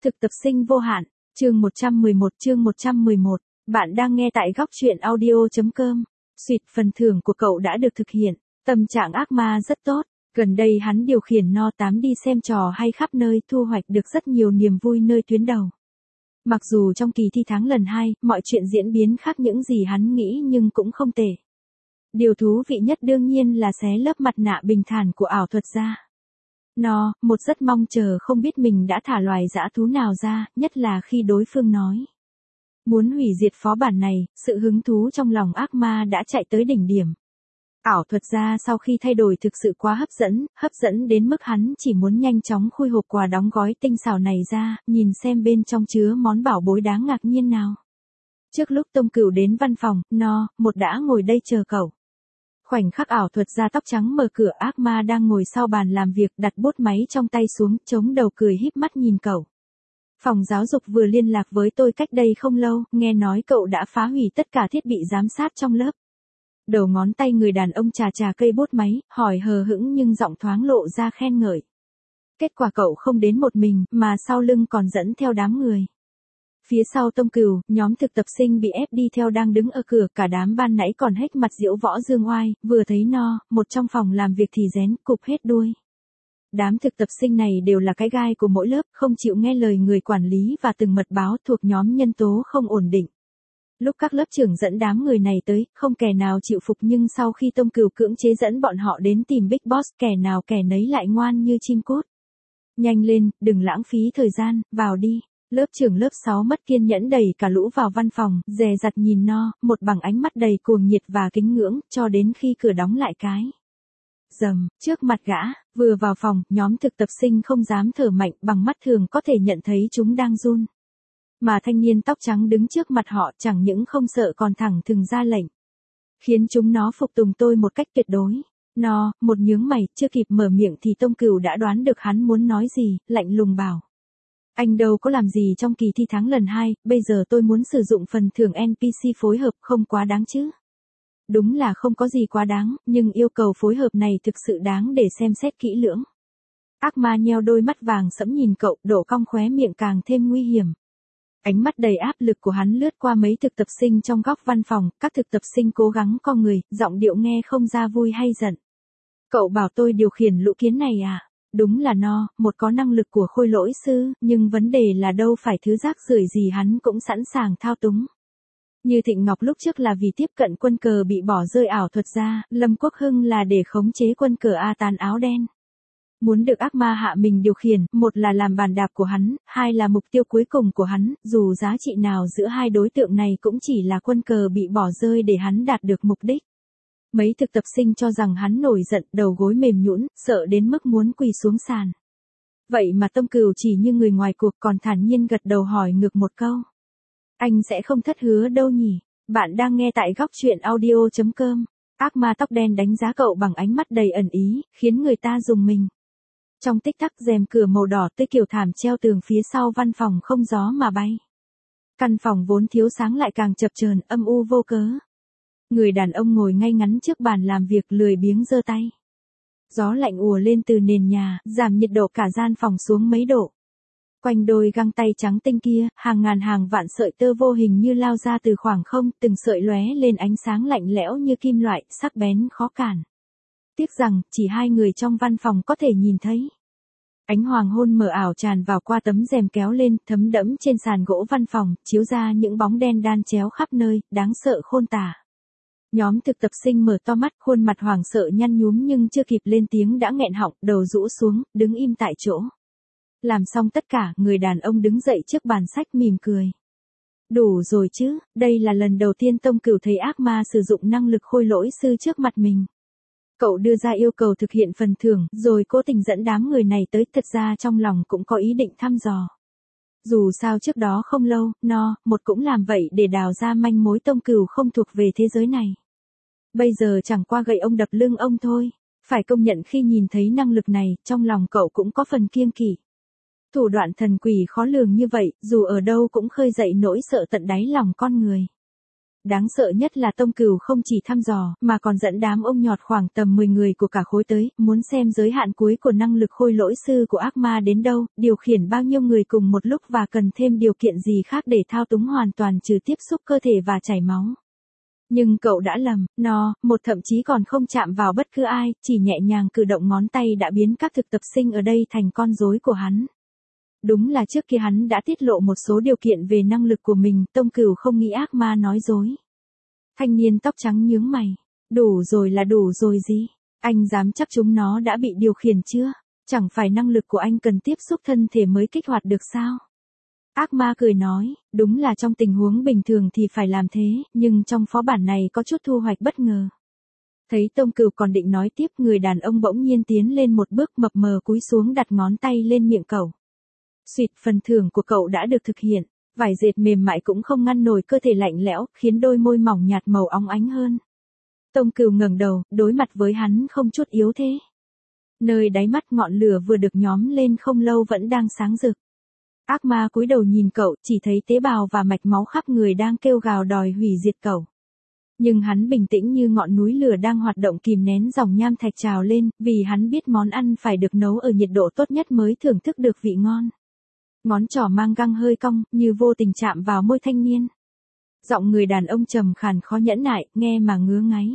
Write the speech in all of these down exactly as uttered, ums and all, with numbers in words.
Thực tập sinh vô hạn, chương một trăm mười một chương một trăm mười một, bạn đang nghe tại góc truyện audio.com. Xuyệt phần thưởng của cậu đã được thực hiện, tâm trạng ác ma rất tốt, gần đây hắn điều khiển no tám đi xem trò hay khắp nơi thu hoạch được rất nhiều niềm vui nơi tuyến đầu. Mặc dù trong kỳ thi tháng lần hai, mọi chuyện diễn biến khác những gì hắn nghĩ nhưng cũng không tệ. Điều thú vị nhất đương nhiên là xé lớp mặt nạ bình thản của ảo thuật gia. Nó, một rất mong chờ không biết mình đã thả loài dã thú nào ra, nhất là khi đối phương nói muốn hủy diệt phó bản này, sự hứng thú trong lòng ác ma đã chạy tới đỉnh điểm. Ảo thuật gia sau khi thay đổi thực sự quá hấp dẫn, hấp dẫn đến mức hắn chỉ muốn nhanh chóng khui hộp quà đóng gói tinh xảo này ra, nhìn xem bên trong chứa món bảo bối đáng ngạc nhiên nào. Trước lúc Tông Cửu đến văn phòng, nó, một đã ngồi đây chờ cậu. Khoảnh khắc ảo thuật gia tóc trắng mở cửa, ác ma đang ngồi sau bàn làm việc đặt bút máy trong tay xuống, chống đầu cười híp mắt nhìn cậu. Phòng giáo dục vừa liên lạc với tôi cách đây không lâu, nghe nói cậu đã phá hủy tất cả thiết bị giám sát trong lớp. Đầu ngón tay người đàn ông chà chà cây bút máy, hỏi hờ hững nhưng giọng thoáng lộ ra khen ngợi. Kết quả cậu không đến một mình, mà sau lưng còn dẫn theo đám người. Phía sau Tông Cửu, nhóm thực tập sinh bị ép đi theo đang đứng ở cửa, cả đám ban nãy còn hếch mặt diễu võ dương oai, vừa thấy no, một trong phòng làm việc thì rén, cụp hết đuôi. Đám thực tập sinh này đều là cái gai của mỗi lớp, không chịu nghe lời người quản lý và từng mật báo, thuộc nhóm nhân tố không ổn định. Lúc các lớp trưởng dẫn đám người này tới, không kẻ nào chịu phục, nhưng sau khi Tông Cửu cưỡng chế dẫn bọn họ đến tìm Big Boss, kẻ nào kẻ nấy lại ngoan như chim cút. Nhanh lên, đừng lãng phí thời gian, vào đi. Lớp trưởng lớp sáu mất kiên nhẫn đẩy cả lũ vào văn phòng, dè dặt nhìn no, một bằng ánh mắt đầy cuồng nhiệt và kính ngưỡng, cho đến khi cửa đóng lại cái. Dầm, trước mặt gã, vừa vào phòng, nhóm thực tập sinh không dám thở mạnh, bằng mắt thường có thể nhận thấy chúng đang run. Mà thanh niên tóc trắng đứng trước mặt họ chẳng những không sợ còn thẳng thừng ra lệnh. Khiến chúng nó phục tùng tôi một cách tuyệt đối. No, một nhướng mày, chưa kịp mở miệng thì Tông Cửu đã đoán được hắn muốn nói gì, lạnh lùng bảo. Anh đâu có làm gì trong kỳ thi tháng lần hai, bây giờ tôi muốn sử dụng phần thưởng en pê xê phối hợp, không quá đáng chứ. Đúng là không có gì quá đáng, nhưng yêu cầu phối hợp này thực sự đáng để xem xét kỹ lưỡng. Ác ma nheo đôi mắt vàng sẫm nhìn cậu, độ cong khóe miệng càng thêm nguy hiểm. Ánh mắt đầy áp lực của hắn lướt qua mấy thực tập sinh trong góc văn phòng, các thực tập sinh cố gắng co người, giọng điệu nghe không ra vui hay giận. Cậu bảo tôi điều khiển lũ kiến này à? Đúng là no, một có năng lực của khôi lỗi sư, nhưng vấn đề là đâu phải thứ rác rưởi gì hắn cũng sẵn sàng thao túng. Như Thịnh Ngọc lúc trước là vì tiếp cận quân cờ bị bỏ rơi ảo thuật gia, Lâm Quốc Hưng là để khống chế quân cờ A Tán áo đen. Muốn được ác ma hạ mình điều khiển, một là làm bàn đạp của hắn, hai là mục tiêu cuối cùng của hắn, dù giá trị nào giữa hai đối tượng này cũng chỉ là quân cờ bị bỏ rơi để hắn đạt được mục đích. Mấy thực tập sinh cho rằng hắn nổi giận, đầu gối mềm nhũn, sợ đến mức muốn quỳ xuống sàn. Vậy mà Tông Cửu chỉ như người ngoài cuộc còn thản nhiên gật đầu hỏi ngược một câu. Anh sẽ không thất hứa đâu nhỉ? Bạn đang nghe tại góc truyện audio.com. Ác ma tóc đen đánh giá cậu bằng ánh mắt đầy ẩn ý, khiến người ta rùng mình. Trong tích tắc rèm cửa màu đỏ tươi kiểu thảm treo tường phía sau văn phòng không gió mà bay. Căn phòng vốn thiếu sáng lại càng chập chờn, âm u vô cớ. Người đàn ông ngồi ngay ngắn trước bàn làm việc lười biếng giơ tay. Gió lạnh ùa lên từ nền nhà, giảm nhiệt độ cả gian phòng xuống mấy độ. Quanh đôi găng tay trắng tinh kia, hàng ngàn hàng vạn sợi tơ vô hình như lao ra từ khoảng không, từng sợi lóe lên ánh sáng lạnh lẽo như kim loại, sắc bén khó cản. Tiếc rằng, chỉ hai người trong văn phòng có thể nhìn thấy. Ánh hoàng hôn mờ ảo tràn vào qua tấm rèm kéo lên, thấm đẫm trên sàn gỗ văn phòng, chiếu ra những bóng đen đan chéo khắp nơi, đáng sợ khôn tả. Nhóm thực tập sinh mở to mắt, khuôn mặt hoảng sợ nhăn nhúm nhưng chưa kịp lên tiếng đã nghẹn họng, đầu rũ xuống, đứng im tại chỗ. Làm xong tất cả, người đàn ông đứng dậy trước bàn sách mỉm cười. Đủ rồi chứ, đây là lần đầu tiên Tông Cửu thấy ác ma sử dụng năng lực khôi lỗi sư trước mặt mình. Cậu đưa ra yêu cầu thực hiện phần thưởng, rồi cố tình dẫn đám người này tới, thật ra trong lòng cũng có ý định thăm dò. Dù sao trước đó không lâu, no, một cũng làm vậy để đào ra manh mối Tông Cửu không thuộc về thế giới này. Bây giờ chẳng qua gậy ông đập lưng ông thôi. Phải công nhận khi nhìn thấy năng lực này, trong lòng cậu cũng có phần kiêng kỵ. Thủ đoạn thần quỷ khó lường như vậy, dù ở đâu cũng khơi dậy nỗi sợ tận đáy lòng con người. Đáng sợ nhất là Tông Cửu không chỉ thăm dò, mà còn dẫn đám ông nhọt khoảng tầm mười người của cả khối tới, muốn xem giới hạn cuối của năng lực khôi lỗi sư của ác ma đến đâu, điều khiển bao nhiêu người cùng một lúc và cần thêm điều kiện gì khác để thao túng hoàn toàn trừ tiếp xúc cơ thể và chảy máu. Nhưng cậu đã lầm, nó, một thậm chí còn không chạm vào bất cứ ai, chỉ nhẹ nhàng cử động ngón tay đã biến các thực tập sinh ở đây thành con rối của hắn. Đúng là trước kia hắn đã tiết lộ một số điều kiện về năng lực của mình, Tông Cửu không nghĩ ác ma nói dối. Thanh niên tóc trắng nhướng mày. Đủ rồi là đủ rồi gì? Anh dám chắc chúng nó đã bị điều khiển chưa? Chẳng phải năng lực của anh cần tiếp xúc thân thể mới kích hoạt được sao? Ác ma cười nói, đúng là trong tình huống bình thường thì phải làm thế, nhưng trong phó bản này có chút thu hoạch bất ngờ. Thấy Tông Cửu còn định nói tiếp, người đàn ông bỗng nhiên tiến lên một bước mập mờ cúi xuống đặt ngón tay lên miệng cậu. Xuyệt, phần thưởng của cậu đã được thực hiện, vải dệt mềm mại cũng không ngăn nổi cơ thể lạnh lẽo, khiến đôi môi mỏng nhạt màu óng ánh hơn. Tông Cửu ngẩng đầu, đối mặt với hắn không chút yếu thế. Nơi đáy mắt ngọn lửa vừa được nhóm lên không lâu vẫn đang sáng rực. Ác ma cúi đầu nhìn cậu, chỉ thấy tế bào và mạch máu khắp người đang kêu gào đòi hủy diệt cậu. Nhưng hắn bình tĩnh như ngọn núi lửa đang hoạt động kìm nén dòng nham thạch trào lên, vì hắn biết món ăn phải được nấu ở nhiệt độ tốt nhất mới thưởng thức được vị ngon. Ngón trỏ mang găng hơi cong, như vô tình chạm vào môi thanh niên. Giọng người đàn ông trầm khàn khó nhẫn nại, nghe mà ngứa ngáy.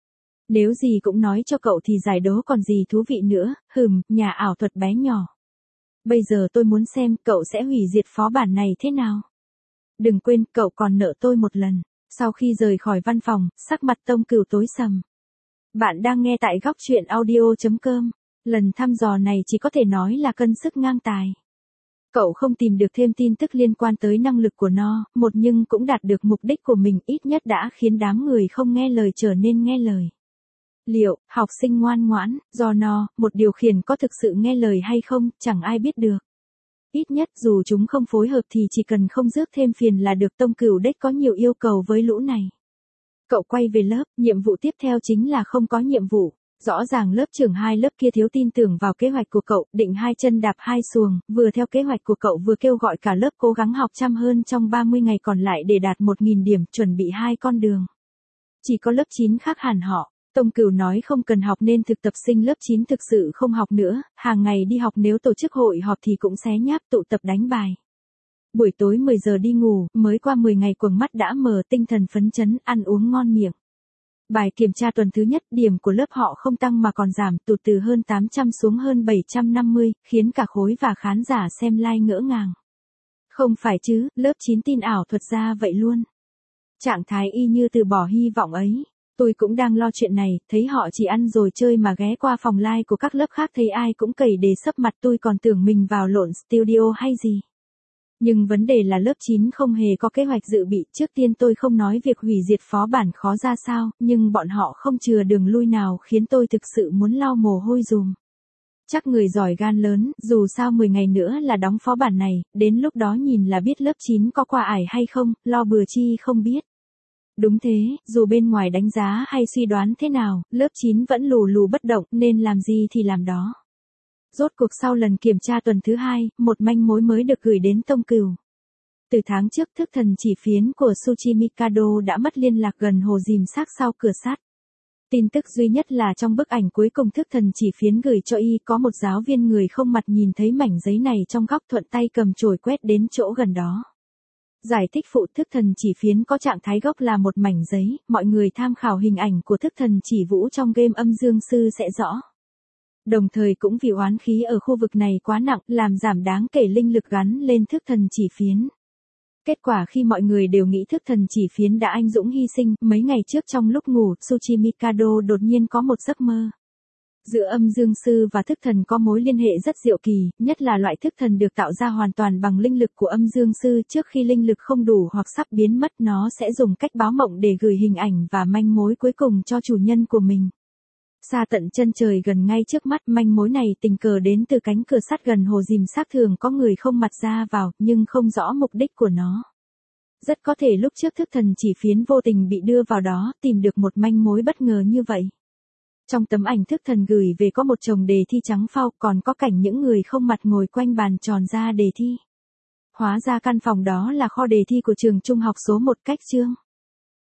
Nếu gì cũng nói cho cậu thì giải đố còn gì thú vị nữa, hừm, nhà ảo thuật bé nhỏ. Bây giờ tôi muốn xem cậu sẽ hủy diệt phó bản này thế nào. Đừng quên, cậu còn nợ tôi một lần. Sau khi rời khỏi văn phòng, sắc mặt Tông Cửu tối sầm. Bạn đang nghe tại góc truyện audio chấm com. Lần thăm dò này chỉ có thể nói là cân sức ngang tài. Cậu không tìm được thêm tin tức liên quan tới năng lực của nó, một nhưng cũng đạt được mục đích của mình, ít nhất đã khiến đám người không nghe lời trở nên nghe lời. Liệu, học sinh ngoan ngoãn, do nó, một điều khiển có thực sự nghe lời hay không, chẳng ai biết được. Ít nhất dù chúng không phối hợp thì chỉ cần không rước thêm phiền là được. Tông Cửu đếch có nhiều yêu cầu với lũ này. Cậu quay về lớp, nhiệm vụ tiếp theo chính là không có nhiệm vụ. Rõ ràng lớp trưởng hai lớp kia thiếu tin tưởng vào kế hoạch của cậu, định hai chân đạp hai xuồng, vừa theo kế hoạch của cậu vừa kêu gọi cả lớp cố gắng học chăm hơn trong ba mươi ngày còn lại để đạt một nghìn điểm, chuẩn bị hai con đường. Chỉ có lớp chín khác hẳn họ. Tông Cửu nói không cần học nên thực tập sinh lớp chín thực sự không học nữa, hàng ngày đi học, nếu tổ chức hội họp thì cũng xé nháp tụ tập đánh bài. Buổi tối mười giờ đi ngủ, mới qua mười ngày quầng mắt đã mờ, tinh thần phấn chấn, ăn uống ngon miệng. Bài kiểm tra tuần thứ nhất, điểm của lớp họ không tăng mà còn giảm, tụt từ hơn tám trăm xuống hơn bảy trăm năm mươi, khiến cả khối và khán giả xem live ngỡ ngàng. Không phải chứ, lớp chín tin ảo thuật ra vậy luôn. Trạng thái y như từ bỏ hy vọng ấy. Tôi cũng đang lo chuyện này, thấy họ chỉ ăn rồi chơi mà ghé qua phòng live của các lớp khác thấy ai cũng cày đề sấp mặt, tôi còn tưởng mình vào lộn studio hay gì. Nhưng vấn đề là lớp chín không hề có kế hoạch dự bị. Trước tiên tôi không nói việc hủy diệt phó bản khó ra sao, nhưng bọn họ không chừa đường lui nào khiến tôi thực sự muốn lau mồ hôi dùm. Chắc người giỏi gan lớn, dù sao mười ngày nữa là đóng phó bản này, đến lúc đó nhìn là biết lớp chín có qua ải hay không, lo bừa chi không biết. Đúng thế, dù bên ngoài đánh giá hay suy đoán thế nào, lớp chín vẫn lù lù bất động, nên làm gì thì làm đó. Rốt cuộc sau lần kiểm tra tuần thứ hai, một manh mối mới được gửi đến Tông Cửu. Từ tháng trước, thức thần chỉ phiến của Tsuchi Mikado đã mất liên lạc gần hồ dìm xác sau cửa sắt. Tin tức duy nhất là trong bức ảnh cuối cùng thức thần chỉ phiến gửi cho y có một giáo viên người không mặt nhìn thấy mảnh giấy này trong góc, thuận tay cầm chổi quét đến chỗ gần đó. Giải thích phụ: thức thần chỉ phiến có trạng thái gốc là một mảnh giấy, mọi người tham khảo hình ảnh của thức thần chỉ vũ trong game âm dương sư sẽ rõ. Đồng thời cũng vì oán khí ở khu vực này quá nặng, làm giảm đáng kể linh lực gắn lên thức thần chỉ phiến. Kết quả khi mọi người đều nghĩ thức thần chỉ phiến đã anh dũng hy sinh, mấy ngày trước trong lúc ngủ, Tsuchi Mikado đột nhiên có một giấc mơ. Giữa âm dương sư và thức thần có mối liên hệ rất diệu kỳ, nhất là loại thức thần được tạo ra hoàn toàn bằng linh lực của âm dương sư. Trước khi linh lực không đủ hoặc sắp biến mất, nó sẽ dùng cách báo mộng để gửi hình ảnh và manh mối cuối cùng cho chủ nhân của mình. Xa tận chân trời gần ngay trước mắt, manh mối này tình cờ đến từ cánh cửa sắt gần hồ dìm xác, thường có người không mặt ra vào, nhưng không rõ mục đích của nó. Rất có thể lúc trước thức thần chỉ phiến vô tình bị đưa vào đó, tìm được một manh mối bất ngờ như vậy. Trong tấm ảnh thức thần gửi về có một chồng đề thi trắng phau, còn có cảnh những người không mặt ngồi quanh bàn tròn ra đề thi. Hóa ra căn phòng đó là kho đề thi của trường trung học số một cách chương.